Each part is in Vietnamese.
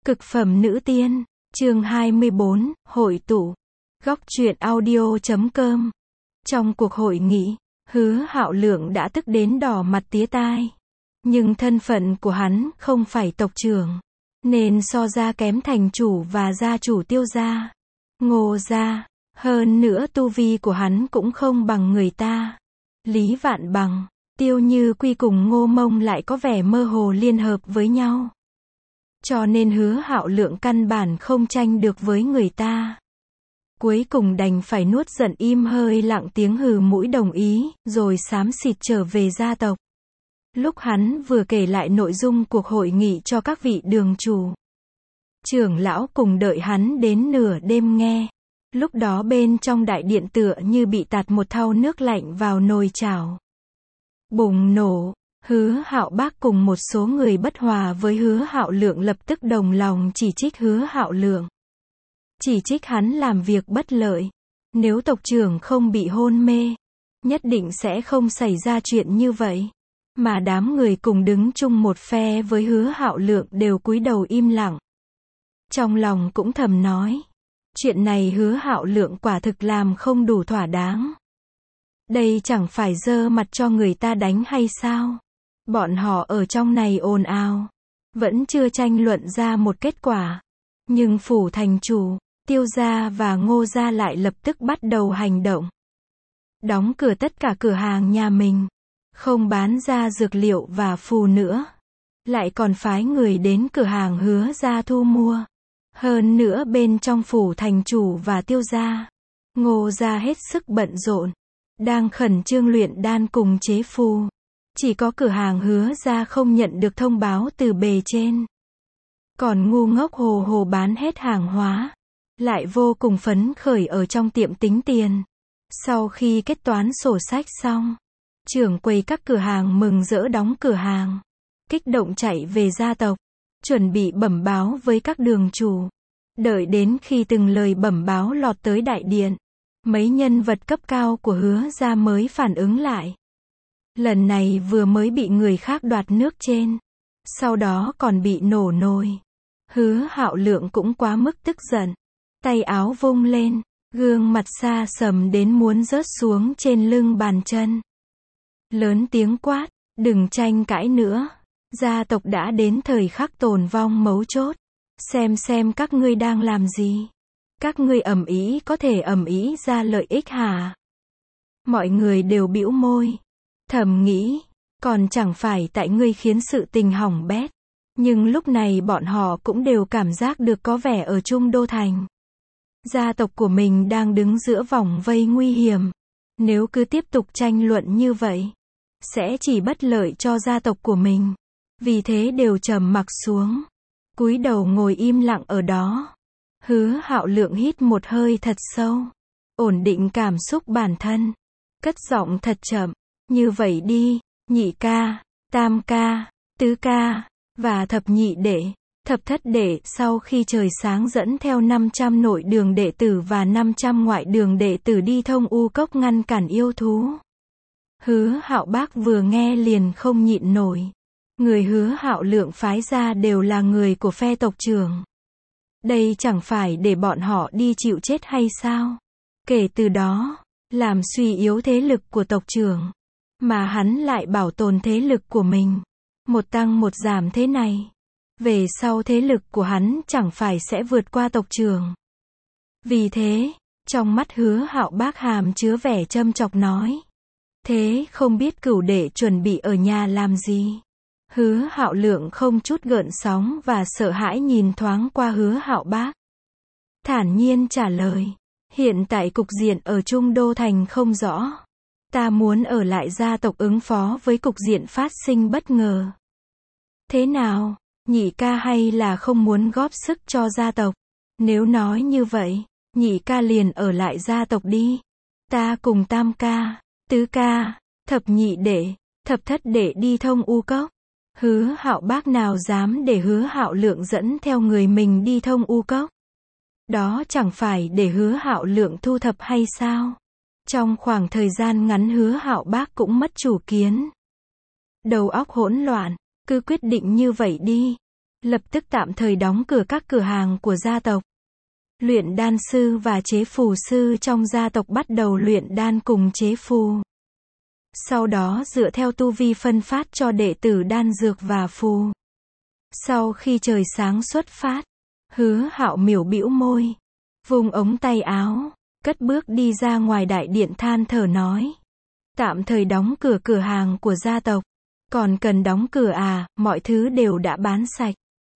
Cực phẩm nữ tiên, chương 24, hội tụ. Góc truyện audio.com. Trong cuộc hội nghị, Hứa Hạo Lượng đã tức đến đỏ mặt tía tai. Nhưng thân phận của hắn không phải tộc trưởng, nên so ra kém thành chủ và gia chủ Tiêu gia, Ngô gia. Hơn nữa tu vi của hắn cũng không bằng người ta. Lý Vạn Bằng, Tiêu Như Quy cùng Ngô Mông lại có vẻ mơ hồ liên hợp với nhau. Cho nên Hứa Hạo Lượng căn bản không tranh được với người ta. Cuối cùng đành phải nuốt giận im hơi lặng tiếng hừ mũi đồng ý, rồi xám xịt trở về gia tộc. Lúc hắn vừa kể lại nội dung cuộc hội nghị cho các vị đường chủ, trưởng lão cùng đợi hắn đến nửa đêm nghe. Lúc đó bên trong đại điện tựa như bị tạt một thau nước lạnh vào nồi chảo. Bùng nổ. Hứa Hạo Bác cùng một số người bất hòa với Hứa Hạo Lượng lập tức đồng lòng chỉ trích Hứa Hạo Lượng. Chỉ trích hắn làm việc bất lợi. Nếu tộc trưởng không bị hôn mê, nhất định sẽ không xảy ra chuyện như vậy. Mà đám người cùng đứng chung một phe với Hứa Hạo Lượng đều cúi đầu im lặng. Trong lòng cũng thầm nói, chuyện này Hứa Hạo Lượng quả thực làm không đủ thỏa đáng. Đây chẳng phải giơ mặt cho người ta đánh hay sao? Bọn họ ở trong này ồn ào, vẫn chưa tranh luận ra một kết quả. Nhưng phủ thành chủ, Tiêu gia và Ngô gia lại lập tức bắt đầu hành động. Đóng cửa tất cả cửa hàng nhà mình, không bán ra dược liệu và phù nữa. Lại còn phái người đến cửa hàng Hứa gia thu mua. Hơn nữa bên trong phủ thành chủ và Tiêu gia, Ngô gia hết sức bận rộn, đang khẩn trương luyện đan cùng chế phù. Chỉ có cửa hàng Hứa gia không nhận được thông báo từ bề trên. Còn ngu ngốc hồ hồ bán hết hàng hóa. Lại vô cùng phấn khởi ở trong tiệm tính tiền. Sau khi kết toán sổ sách xong, trưởng quầy các cửa hàng mừng rỡ đóng cửa hàng. Kích động chạy về gia tộc, chuẩn bị bẩm báo với các đường chủ. Đợi đến khi từng lời bẩm báo lọt tới đại điện, mấy nhân vật cấp cao của Hứa gia mới phản ứng lại. Lần này vừa mới bị người khác đoạt nước trên, sau đó còn bị nổ nồi. Hứa Hạo Lượng cũng quá mức tức giận, tay áo vung lên, gương mặt xa sầm đến muốn rớt xuống trên lưng bàn chân. Lớn tiếng quát, đừng tranh cãi nữa, gia tộc đã đến thời khắc tồn vong mấu chốt. Xem các ngươi đang làm gì? Các ngươi ầm ĩ có thể ầm ĩ ra lợi ích hả? Mọi người đều bĩu môi, thầm nghĩ, còn chẳng phải tại ngươi khiến sự tình hỏng bét. Nhưng lúc này bọn họ cũng đều cảm giác được có vẻ ở Trung Đô Thành. Gia tộc của mình đang đứng giữa vòng vây nguy hiểm. Nếu cứ tiếp tục tranh luận như vậy, sẽ chỉ bất lợi cho gia tộc của mình. Vì thế đều trầm mặc xuống, cúi đầu ngồi im lặng ở đó. Hứa Hạo Lượng hít một hơi thật sâu, ổn định cảm xúc bản thân, cất giọng thật chậm. Như vậy đi, nhị ca, tam ca, tứ ca, và thập nhị đệ, thập thất đệ sau khi trời sáng dẫn theo 500 nội đường đệ tử và 500 ngoại đường đệ tử đi thông u cốc ngăn cản yêu thú. Hứa Hạo Bác vừa nghe liền không nhịn nổi. Người Hứa Hạo Lượng phái ra đều là người của phe tộc trưởng. Đây chẳng phải để bọn họ đi chịu chết hay sao? Kể từ đó, làm suy yếu thế lực của tộc trưởng. Mà hắn lại bảo tồn thế lực của mình. Một tăng một giảm thế này. Về sau thế lực của hắn chẳng phải sẽ vượt qua tộc trưởng. Vì thế, trong mắt Hứa Hạo Bác hàm chứa vẻ châm chọc nói. Thế không biết cửu đệ chuẩn bị ở nhà làm gì? Hứa Hạo Lượng không chút gợn sóng và sợ hãi nhìn thoáng qua Hứa Hạo Bác. Thản nhiên trả lời. Hiện tại cục diện ở Trung Đô Thành không rõ. Ta muốn ở lại gia tộc ứng phó với cục diện phát sinh bất ngờ. Thế nào, nhị ca hay là không muốn góp sức cho gia tộc? Nếu nói như vậy, nhị ca liền ở lại gia tộc đi. Ta cùng tam ca, tứ ca, thập nhị đệ, thập thất đệ đi thông u cốc. Hứa Hạo Bác nào dám để Hứa Hạo Lượng dẫn theo người mình đi thông u cốc? Đó chẳng phải để Hứa Hạo Lượng thu thập hay sao? Trong khoảng thời gian ngắn Hứa Hạo Bác cũng mất chủ kiến. Đầu óc hỗn loạn, cứ quyết định như vậy đi. lập tức tạm thời đóng cửa các cửa hàng của gia tộc. Luyện đan sư và chế phù sư trong gia tộc bắt đầu luyện đan cùng chế phù. Sau đó dựa theo tu vi phân phát cho đệ tử đan dược và phù. Sau khi trời sáng xuất phát, Hứa Hạo Miểu bĩu môi, vùng ống tay áo, cất bước đi ra ngoài đại điện than thở nói. Tạm thời đóng cửa cửa hàng của gia tộc. Còn cần đóng cửa à, mọi thứ đều đã bán sạch.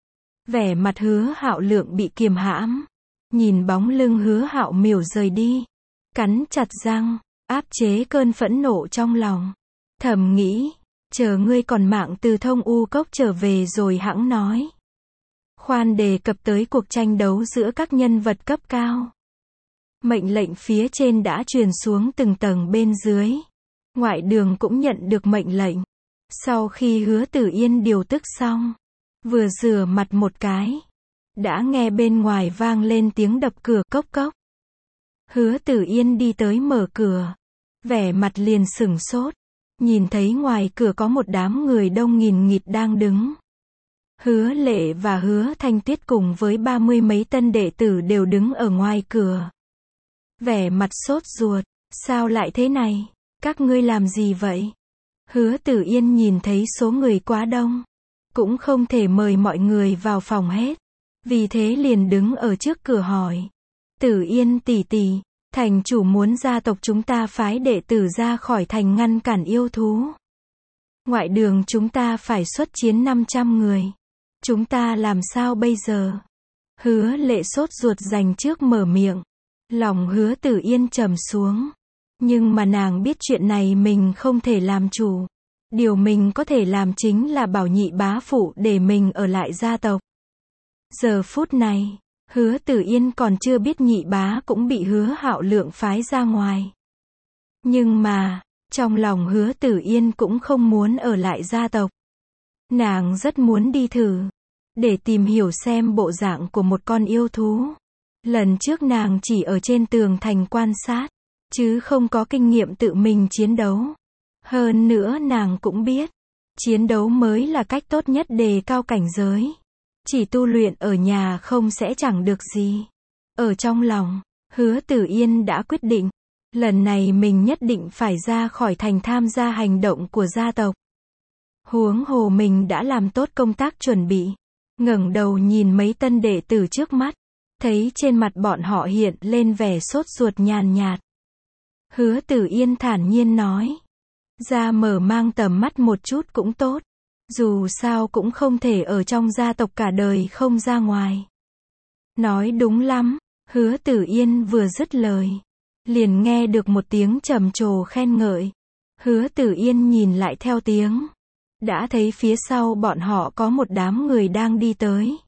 Vẻ mặt Hứa Hạo Lượng bị kiềm hãm. Nhìn bóng lưng Hứa Hạo Miểu rời đi. Cắn chặt răng, áp chế cơn phẫn nộ trong lòng. Thầm nghĩ, chờ ngươi còn mạng từ Thông U Cốc trở về rồi hẵng nói. Khoan đề cập tới cuộc tranh đấu giữa các nhân vật cấp cao. Mệnh lệnh phía trên đã truyền xuống từng tầng bên dưới. Ngoại đường cũng nhận được mệnh lệnh. Sau khi Hứa Tử Yên điều tức xong, vừa rửa mặt một cái, đã nghe bên ngoài vang lên tiếng đập cửa cốc cốc. Hứa Tử Yên đi tới mở cửa, vẻ mặt liền sửng sốt, nhìn thấy ngoài cửa có một đám người đông nghìn nghịt đang đứng. Hứa Lệ và Hứa Thanh Tuyết cùng với 30 mấy tân đệ tử đều đứng ở ngoài cửa. Vẻ mặt sốt ruột, sao lại thế này? Các ngươi làm gì vậy? Hứa Tử Yên nhìn thấy số người quá đông, cũng không thể mời mọi người vào phòng hết, vì thế liền đứng ở trước cửa hỏi. Tử Yên tỷ tỷ, thành chủ muốn gia tộc chúng ta phái đệ tử ra khỏi thành ngăn cản yêu thú. Ngoại đường chúng ta phải xuất chiến 500 người. Chúng ta làm sao bây giờ? Hứa Lệ sốt ruột dành trước mở miệng. Lòng Hứa Tử Yên trầm xuống. Nhưng mà nàng biết chuyện này mình không thể làm chủ. Điều mình có thể làm chính là bảo nhị bá phụ để mình ở lại gia tộc. Giờ phút này, Hứa Tử Yên còn chưa biết nhị bá cũng bị Hứa Hạo Lượng phái ra ngoài. Nhưng mà, trong lòng Hứa Tử Yên cũng không muốn ở lại gia tộc. Nàng rất muốn đi thử, để tìm hiểu xem bộ dạng của một con yêu thú. Lần trước nàng chỉ ở trên tường thành quan sát, chứ không có kinh nghiệm tự mình chiến đấu. Hơn nữa nàng cũng biết, chiến đấu mới là cách tốt nhất đề cao cảnh giới. Chỉ tu luyện ở nhà không sẽ chẳng được gì. Ở trong lòng, Hứa Tử Yên đã quyết định, lần này mình nhất định phải ra khỏi thành tham gia hành động của gia tộc. Huống hồ mình đã làm tốt công tác chuẩn bị. Ngẩng đầu nhìn mấy tân đệ tử trước mắt, thấy trên mặt bọn họ hiện lên vẻ sốt ruột nhàn nhạt. Hứa Tử Yên thản nhiên nói, ra mở mang tầm mắt một chút cũng tốt. Dù sao cũng không thể ở trong gia tộc cả đời không ra ngoài. Nói đúng lắm, Hứa Tử Yên vừa dứt lời, liền nghe được một tiếng trầm trồ khen ngợi. Hứa Tử Yên nhìn lại theo tiếng, đã thấy phía sau bọn họ có một đám người đang đi tới.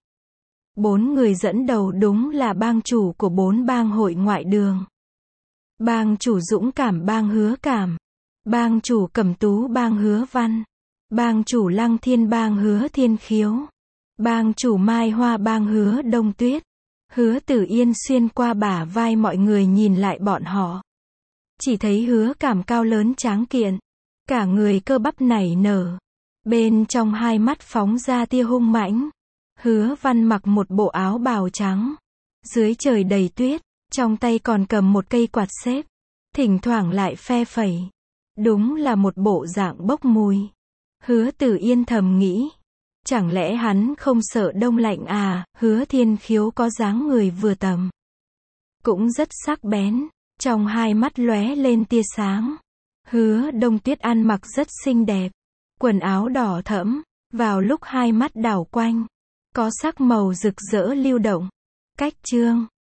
4 người dẫn đầu đúng là bang chủ của 4 bang hội ngoại đường. Bang chủ Dũng Cảm bang Hứa Cảm, bang chủ Cẩm Tú bang Hứa Văn, bang chủ Lăng Thiên bang Hứa Thiên Khiếu, bang chủ Mai Hoa bang Hứa Đông Tuyết. Hứa Tử Yên xuyên qua bả vai mọi người nhìn lại bọn họ. Chỉ thấy Hứa Cảm cao lớn tráng kiện, cả người cơ bắp nảy nở, bên trong hai mắt phóng ra tia hung mãnh. Hứa Văn mặc một bộ áo bào trắng, dưới trời đầy tuyết, trong tay còn cầm một cây quạt xếp, thỉnh thoảng lại phe phẩy. Đúng là một bộ dạng bốc mùi. Hứa Tử Yên thầm nghĩ, chẳng lẽ hắn không sợ đông lạnh à? Hứa Thiên Khiếu có dáng người vừa tầm, cũng rất sắc bén, trong hai mắt lóe lên tia sáng. Hứa Đông Tuyết ăn mặc rất xinh đẹp, quần áo đỏ thẫm, vào lúc hai mắt đảo quanh, có sắc màu rực rỡ lưu động. Cách chương